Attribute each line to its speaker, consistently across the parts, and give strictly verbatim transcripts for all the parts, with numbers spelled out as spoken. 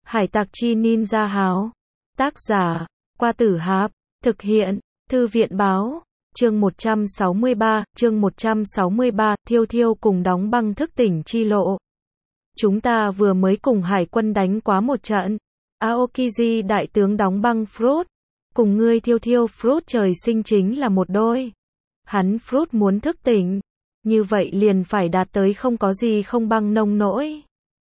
Speaker 1: Hải tặc chi ninja háo. Tác giả, Qua Tử Hạp. Thực hiện, Thư viện báo. Chương một trăm sáu mươi ba, chương một trăm sáu mươi ba, Thiêu Thiêu cùng đóng băng thức tỉnh chi lộ. Chúng ta vừa mới cùng hải quân đánh quá một trận. Aokiji đại tướng đóng băng Fruit. Cùng ngươi Thiêu Thiêu Fruit trời sinh chính là một đôi. Hắn Fruit muốn thức tỉnh. Như vậy liền phải đạt tới không có gì không băng nông nỗi.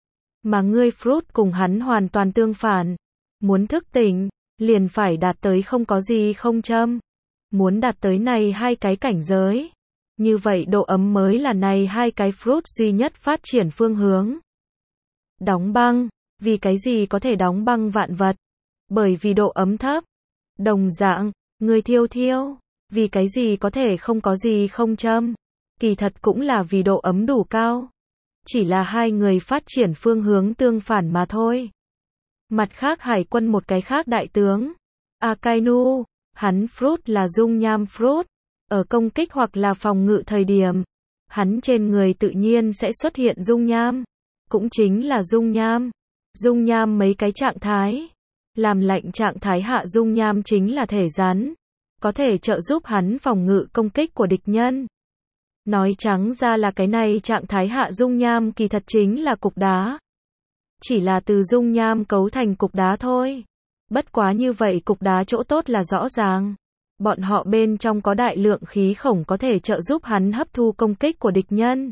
Speaker 1: Mà ngươi Fruit cùng hắn hoàn toàn tương phản. Muốn thức tỉnh, liền phải đạt tới không có gì không châm. Muốn đạt tới này hai cái cảnh giới. Như vậy độ ấm mới là này hai cái Fruit duy nhất phát triển phương hướng. Đóng băng, vì cái gì có thể đóng băng vạn vật? Bởi vì độ ấm thấp. Đồng dạng, người Thiêu Thiêu, vì cái gì có thể không có gì không châm? Kỳ thật cũng là vì độ ấm đủ cao. Chỉ là hai người phát triển phương hướng tương phản mà thôi. Mặt khác hải quân một cái khác đại tướng, Akainu, hắn Fruit là dung nham Fruit. Ở công kích hoặc là phòng ngự thời điểm, hắn trên người tự nhiên sẽ xuất hiện dung nham. Cũng chính là dung nham. Dung nham mấy cái trạng thái. Làm lạnh trạng thái hạ dung nham chính là thể rắn. Có thể trợ giúp hắn phòng ngự công kích của địch nhân. Nói trắng ra là cái này trạng thái hạ dung nham kỳ thật chính là cục đá. Chỉ là từ dung nham cấu thành cục đá thôi. Bất quá như vậy cục đá chỗ tốt là rõ ràng. Bọn họ bên trong có đại lượng khí khổng có thể trợ giúp hắn hấp thu công kích của địch nhân.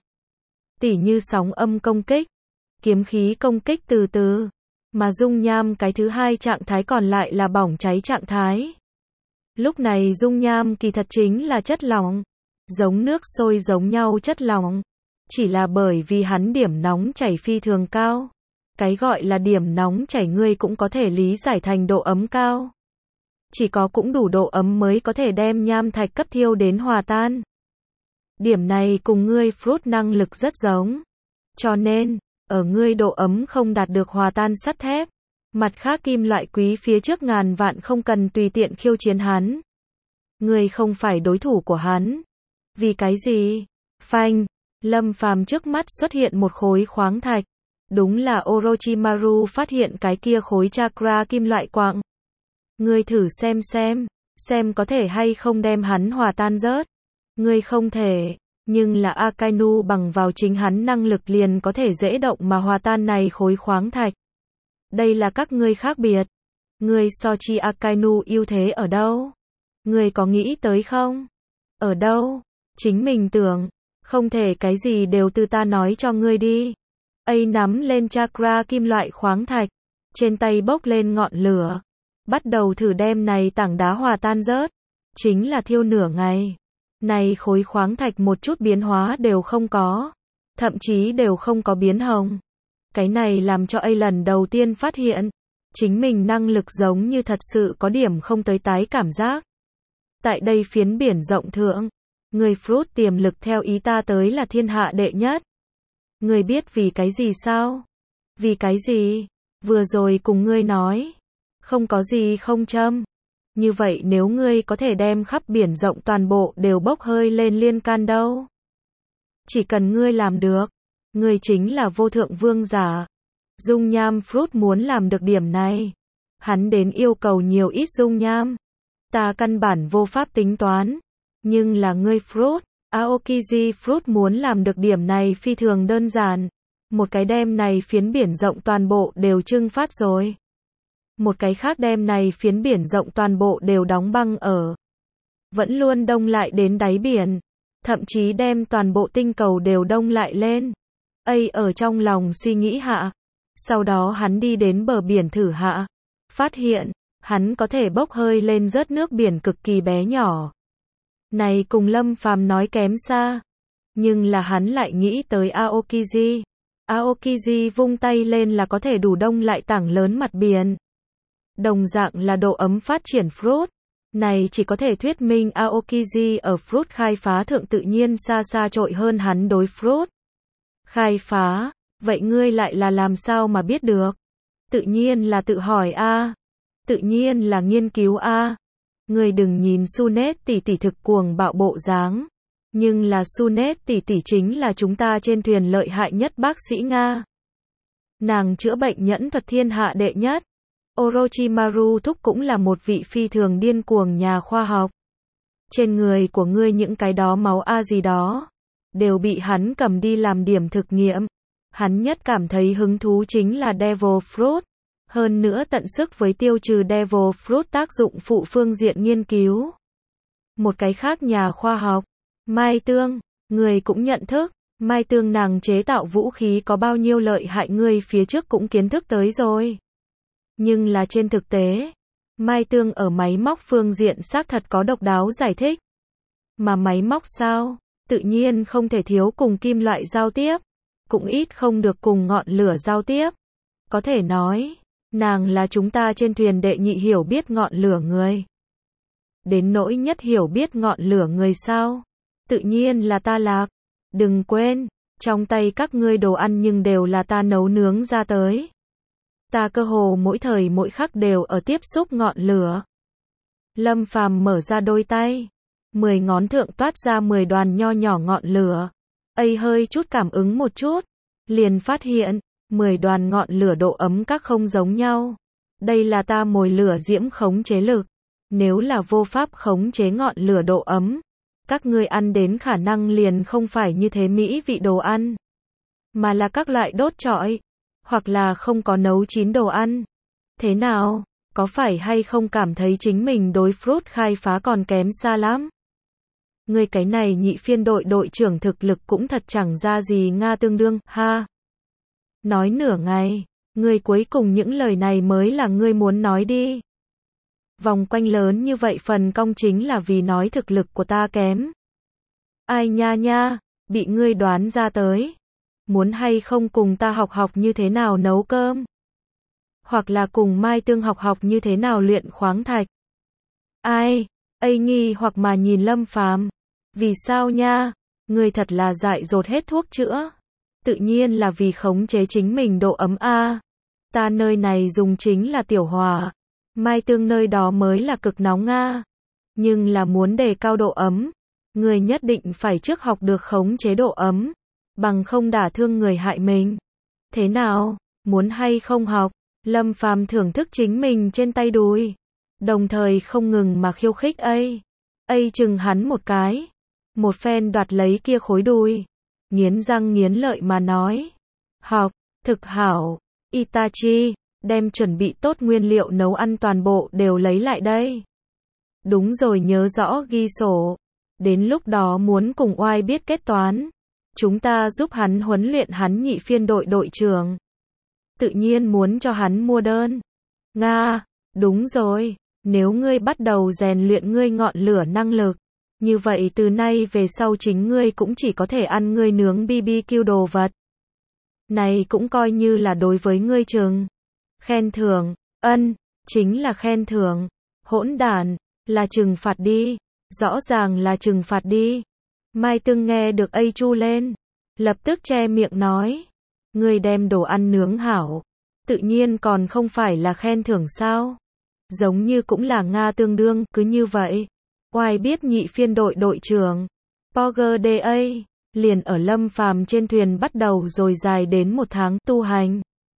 Speaker 1: Tỉ như sóng âm công kích, kiếm khí công kích từ từ. Mà dung nham cái thứ hai trạng thái còn lại là bỏng cháy trạng thái. Lúc này dung nham kỳ thật chính là chất lỏng. Giống nước sôi giống nhau chất lỏng. Chỉ là bởi vì hắn điểm nóng chảy phi thường cao. Cái gọi là điểm nóng chảy ngươi cũng có thể lý giải thành độ ấm cao. Chỉ có cũng đủ độ ấm mới có thể đem nham thạch cấp thiêu đến hòa tan. Điểm này cùng ngươi Fruit năng lực rất giống. Cho nên, ở ngươi độ ấm không đạt được hòa tan sắt thép. Mặt khác kim loại quý phía trước ngàn vạn không cần tùy tiện khiêu chiến hắn. Ngươi không phải đối thủ của hắn. Vì cái gì? Phanh, Lâm Phàm trước mắt xuất hiện một khối khoáng thạch. Đúng là Orochimaru phát hiện cái kia khối chakra kim loại quặng. Ngươi thử xem xem, xem có thể hay không đem hắn hòa tan rớt. Ngươi không thể, nhưng là Akainu bằng vào chính hắn năng lực liền có thể dễ động mà hòa tan này khối khoáng thạch. Đây là các ngươi khác biệt. Ngươi so chi Akainu ưu thế ở đâu? Ngươi có nghĩ tới không? Ở đâu? Chính mình tưởng, không thể cái gì đều từ ta nói cho ngươi đi. A nắm lên chakra kim loại khoáng thạch, trên tay bốc lên ngọn lửa, bắt đầu thử đem này tảng đá hòa tan rớt, chính là thiêu nửa ngày. Này khối khoáng thạch một chút biến hóa đều không có, thậm chí đều không có biến hồng. Cái này làm cho A lần đầu tiên phát hiện, chính mình năng lực giống như thật sự có điểm không tới tái cảm giác. Tại đây phiến biển rộng thượng, người Fruit tiềm lực theo ý ta tới là thiên hạ đệ nhất. Ngươi biết vì cái gì sao? Vì cái gì? Vừa rồi cùng ngươi nói. Không có gì không châm. Như vậy nếu ngươi có thể đem khắp biển rộng toàn bộ đều bốc hơi lên liên can đâu? Chỉ cần ngươi làm được. Ngươi chính là vô thượng vương giả. Dung nham Fruit muốn làm được điểm này. Hắn đến yêu cầu nhiều ít dung nham. Ta căn bản vô pháp tính toán. Nhưng là ngươi Fruit. Aokiji Fruit muốn làm được điểm này phi thường đơn giản. Một cái đem này phiến biển rộng toàn bộ đều trưng phát rồi. Một cái khác đem này phiến biển rộng toàn bộ đều đóng băng ở. Vẫn luôn đông lại đến đáy biển. Thậm chí đem toàn bộ tinh cầu đều đông lại lên. A ở trong lòng suy nghĩ hạ. Sau đó hắn đi đến bờ biển thử hạ. Phát hiện, hắn có thể bốc hơi lên rớt nước biển cực kỳ bé nhỏ. Này cùng Lâm Phàm nói kém xa. Nhưng là hắn lại nghĩ tới Aokiji. Aokiji vung tay lên là có thể đủ đông lại tảng lớn mặt biển. Đồng dạng là độ ấm phát triển Fruit. Này chỉ có thể thuyết minh Aokiji ở Fruit khai phá thượng tự nhiên xa xa trội hơn hắn đối Fruit. Khai phá, vậy ngươi lại là làm sao mà biết được? Tự nhiên là tự hỏi a, tự nhiên là nghiên cứu a. Ngươi đừng nhìn Sunet tỷ tỷ thực cuồng bạo bộ dáng, nhưng là Sunet tỷ tỷ chính là chúng ta trên thuyền lợi hại nhất bác sĩ Nga. Nàng chữa bệnh nhẫn thuật thiên hạ đệ nhất. Orochimaru thúc cũng là một vị phi thường điên cuồng nhà khoa học. Trên người của ngươi những cái đó máu a gì đó, đều bị hắn cầm đi làm điểm thực nghiệm. Hắn nhất cảm thấy hứng thú chính là Devil Fruit. Hơn nữa tận sức với tiêu trừ Devil Fruit tác dụng phụ phương diện nghiên cứu. Một cái khác nhà khoa học, Mai Tương, người cũng nhận thức, Mai Tương nàng chế tạo vũ khí có bao nhiêu lợi hại ngươi phía trước cũng kiến thức tới rồi. Nhưng là trên thực tế, Mai Tương ở máy móc phương diện xác thật có độc đáo giải thích. Mà máy móc sao? Tự nhiên không thể thiếu cùng kim loại giao tiếp, cũng ít không được cùng ngọn lửa giao tiếp. Có thể nói, nàng là chúng ta trên thuyền đệ nhị hiểu biết ngọn lửa người. Đến nỗi nhất hiểu biết ngọn lửa người sao? Tự nhiên là ta Lạc. Đừng quên, trong tay các ngươi đồ ăn nhưng đều là ta nấu nướng ra tới. Ta cơ hồ mỗi thời mỗi khắc đều ở tiếp xúc ngọn lửa. Lâm Phàm mở ra đôi tay, mười ngón thượng toát ra mười đoàn nho nhỏ ngọn lửa. Ấy hơi chút cảm ứng một chút, liền phát hiện, mười đoàn ngọn lửa độ ấm các không giống nhau. Đây là ta mồi lửa diễm khống chế lực. Nếu là vô pháp khống chế ngọn lửa độ ấm, các ngươi ăn đến khả năng liền không phải như thế mỹ vị đồ ăn, mà là các loại đốt trọi, hoặc là không có nấu chín đồ ăn. Thế nào, có phải hay không cảm thấy chính mình đối Fruit khai phá còn kém xa lắm? Ngươi cái này nhị phiên đội đội trưởng thực lực cũng thật chẳng ra gì Nga tương đương, ha. Nói nửa ngày, ngươi cuối cùng những lời này mới là ngươi muốn nói đi. Vòng quanh lớn như vậy phần cong chính là vì nói thực lực của ta kém. Ai nha nha, bị ngươi đoán ra tới. Muốn hay không cùng ta học học như thế nào nấu cơm? Hoặc là cùng Mai Tương học học như thế nào luyện khoáng thạch? Ai, ây nghi hoặc mà nhìn Lâm Phàm. Vì sao nha? Ngươi thật là dại dột hết thuốc chữa. Tự nhiên là vì khống chế chính mình độ ấm a. Ta nơi này dùng chính là tiểu hỏa. Mai Tương nơi đó mới là cực nóng nga. Nhưng là muốn đề cao độ ấm, người nhất định phải trước học được khống chế độ ấm, bằng không đả thương người hại mình. Thế nào, muốn hay không học? Lâm Phàm thưởng thức chính mình trên tay đùi, đồng thời không ngừng mà khiêu khích ấy. Ấy chừng hắn một cái, một phen đoạt lấy kia khối đùi, nghiến răng nghiến lợi mà nói. Học, thực hảo, Itachi, đem chuẩn bị tốt nguyên liệu nấu ăn toàn bộ đều lấy lại đây. Đúng rồi, nhớ rõ ghi sổ. Đến lúc đó muốn cùng oai biết kết toán. Chúng ta giúp hắn huấn luyện hắn nhị phiên đội đội trưởng. Tự nhiên muốn cho hắn mua đơn. Nga, đúng rồi, nếu ngươi bắt đầu rèn luyện ngươi ngọn lửa năng lực, như vậy từ nay về sau chính ngươi cũng chỉ có thể ăn ngươi nướng bê bê kiu đồ vật. Này cũng coi như là đối với ngươi chừng. Khen thưởng, ân, chính là khen thưởng. Hỗn đản, là trừng phạt đi. Rõ ràng là trừng phạt đi. Mai Tương nghe được ấy chu lên, lập tức che miệng nói. Ngươi đem đồ ăn nướng hảo, tự nhiên còn không phải là khen thưởng sao? Giống như cũng là Nga tương đương, cứ như vậy. Oai biết nhị phiên đội đội trưởng, Poger đê a, liền ở Lâm Phàm trên thuyền bắt đầu rồi dài đến một tháng tu hành.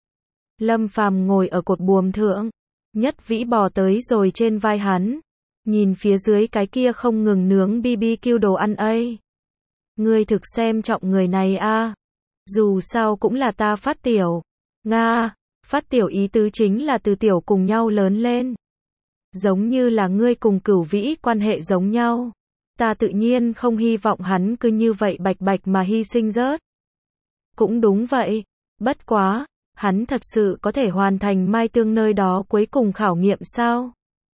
Speaker 1: Lâm Phàm ngồi ở cột buồm thượng, Nhất Vĩ bò tới rồi trên vai hắn, nhìn phía dưới cái kia không ngừng nướng bê bê kiu đồ ăn ấy. Ngươi thực xem trọng người này a. Dù sao cũng là ta phát tiểu. Nga, phát tiểu ý tứ chính là từ tiểu cùng nhau lớn lên. Giống như là ngươi cùng Cửu Vĩ quan hệ giống nhau. Ta tự nhiên không hy vọng hắn cứ như vậy bạch bạch mà hy sinh rớt. Cũng đúng vậy, bất quá, hắn thật sự có thể hoàn thành Mai Tương nơi đó cuối cùng khảo nghiệm sao?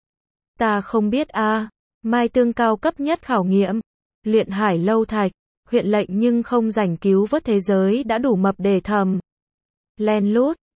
Speaker 1: Ta không biết a. À. Mai Tương cao cấp nhất khảo nghiệm, luyện hải lâu thạch, huyện lệnh nhưng không rảnh cứu vớt thế giới đã đủ mập để thầm. Len lút,